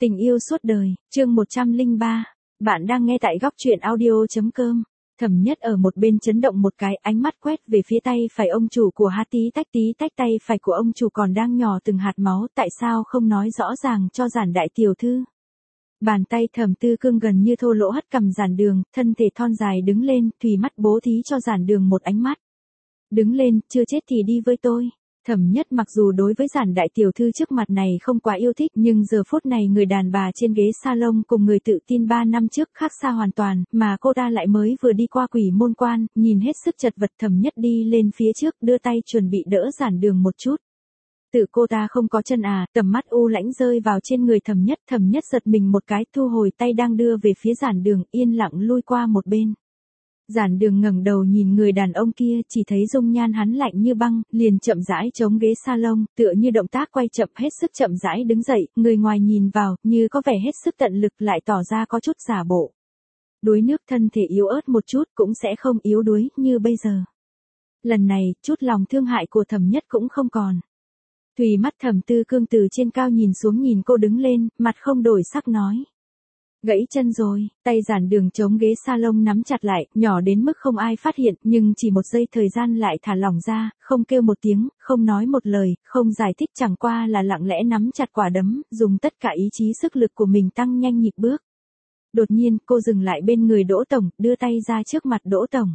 Tình yêu suốt đời, chương 103. Bạn đang nghe tại góc truyện audio.com. Thẩm Nhất ở một bên chấn động một cái, ánh mắt quét về phía tay phải ông chủ của Hà tí tách tay phải của ông chủ còn đang nhỏ từng hạt máu, tại sao không nói rõ ràng cho Giản đại tiểu thư. Bàn tay Thẩm Tư Cương gần như thô lỗ hất cầm Giản Đường, thân thể thon dài đứng lên, thủy mắt bố thí cho Giản Đường một ánh mắt. Đứng lên, chưa chết thì đi với tôi. Thẩm Nhất mặc dù đối với Giản đại tiểu thư trước mặt này không quá yêu thích, nhưng giờ phút này người đàn bà trên ghế salon cùng người tự tin 3 năm trước khác xa hoàn toàn, mà cô ta lại mới vừa đi qua quỷ môn quan, nhìn hết sức chật vật. Thẩm Nhất đi lên phía trước, đưa tay chuẩn bị đỡ Giản Đường một chút. Tự cô ta không có chân à, tầm mắt u lãnh rơi vào trên người Thẩm Nhất giật mình một cái, thu hồi tay đang đưa về phía Giản Đường, yên lặng lui qua một bên. Giản Đường ngẩng đầu nhìn người đàn ông kia, chỉ thấy dung nhan hắn lạnh như băng, liền chậm rãi chống ghế salon, tựa như động tác quay chậm, hết sức chậm rãi đứng dậy, người ngoài nhìn vào, như có vẻ hết sức tận lực lại tỏ ra có chút giả bộ. Đuối nước thân thể yếu ớt một chút cũng sẽ không yếu đuối như bây giờ. Lần này, chút lòng thương hại của Thẩm Nhất cũng không còn. Thùy mắt Thẩm Tư Cương từ trên cao nhìn xuống nhìn cô đứng lên, mặt không đổi sắc nói. Gãy chân rồi, tay Giản Đường chống ghế salon nắm chặt lại, nhỏ đến mức không ai phát hiện, nhưng chỉ một giây thời gian lại thả lỏng ra, không kêu một tiếng, không nói một lời, không giải thích, chẳng qua là lặng lẽ nắm chặt quả đấm, dùng tất cả ý chí sức lực của mình tăng nhanh nhịp bước. Đột nhiên, cô dừng lại bên người Đỗ Tổng, đưa tay ra trước mặt Đỗ Tổng.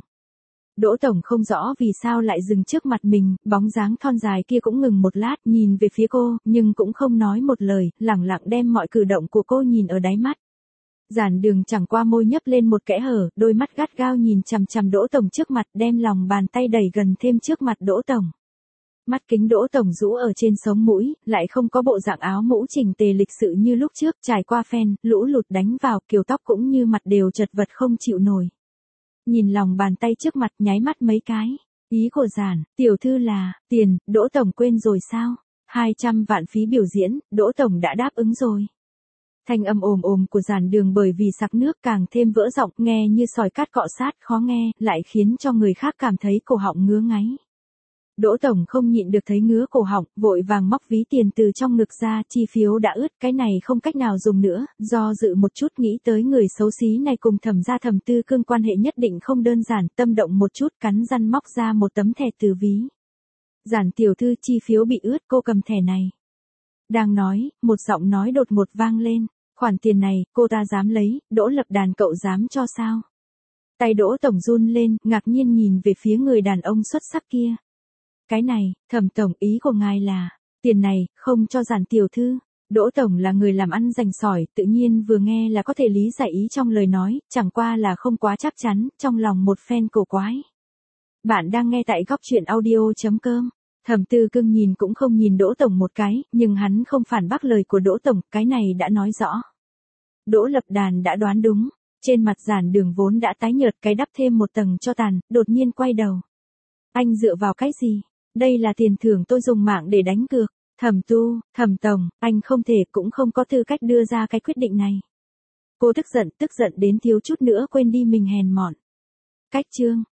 Đỗ Tổng không rõ vì sao lại dừng trước mặt mình, bóng dáng thon dài kia cũng ngừng một lát, nhìn về phía cô, nhưng cũng không nói một lời, lẳng lặng đem mọi cử động của cô nhìn ở đáy mắt. Giản Đường chẳng qua môi nhấp lên một kẽ hở, đôi mắt gắt gao nhìn chằm chằm Đỗ Tổng trước mặt, đem lòng bàn tay đẩy gần thêm trước mặt Đỗ Tổng. Mắt kính Đỗ Tổng rũ ở trên sống mũi, lại không có bộ dạng áo mũ chỉnh tề lịch sự như lúc trước, trải qua phen, lũ lụt đánh vào, kiểu tóc cũng như mặt đều chật vật không chịu nổi. Nhìn lòng bàn tay trước mặt, nháy mắt mấy cái. Ý của Giản tiểu thư là, tiền, Đỗ Tổng quên rồi sao? 200 vạn phí biểu diễn, Đỗ Tổng đã đáp ứng rồi. Thanh âm ồm ồm của Giản Đường bởi vì sặc nước càng thêm vỡ giọng, nghe như sỏi cát cọ sát, khó nghe, lại khiến cho người khác cảm thấy cổ họng ngứa ngáy. Đỗ Tổng không nhịn được thấy ngứa cổ họng, vội vàng móc ví tiền từ trong ngực ra, chi phiếu đã ướt, cái này không cách nào dùng nữa, do dự một chút nghĩ tới người xấu xí này cùng Thẩm gia Thẩm Tư Cương quan hệ nhất định không đơn giản, tâm động một chút cắn răng móc ra một tấm thẻ từ ví. Giản tiểu thư, chi phiếu bị ướt, cô cầm thẻ này. Đang nói, một giọng nói đột ngột vang lên. Khoản tiền này, cô ta dám lấy, Đỗ Lập Đàn cậu dám cho sao? Tay Đỗ Tổng run lên, ngạc nhiên nhìn về phía người đàn ông xuất sắc kia. Cái này, Thẩm Tổng, ý của ngài là, tiền này, không cho Giản tiểu thư. Đỗ Tổng là người làm ăn rành sỏi, tự nhiên vừa nghe là có thể lý giải ý trong lời nói, chẳng qua là không quá chắc chắn, trong lòng một phen cổ quái. Bạn đang nghe tại góc truyện audio.com. Thẩm Tư Cương nhìn cũng không nhìn Đỗ Tổng một cái, nhưng hắn không phản bác lời của Đỗ Tổng, cái này đã nói rõ. Đỗ Lập Đàn đã đoán đúng, trên mặt Giản Đường vốn đã tái nhợt, cái đắp thêm một tầng cho tàn, đột nhiên quay đầu. Anh dựa vào cái gì? Đây là tiền thưởng tôi dùng mạng để đánh cược. Thẩm Tổng, anh không thể cũng không có tư cách đưa ra cái quyết định này. Cô tức giận đến thiếu chút nữa quên đi mình hèn mọn. Cách chương.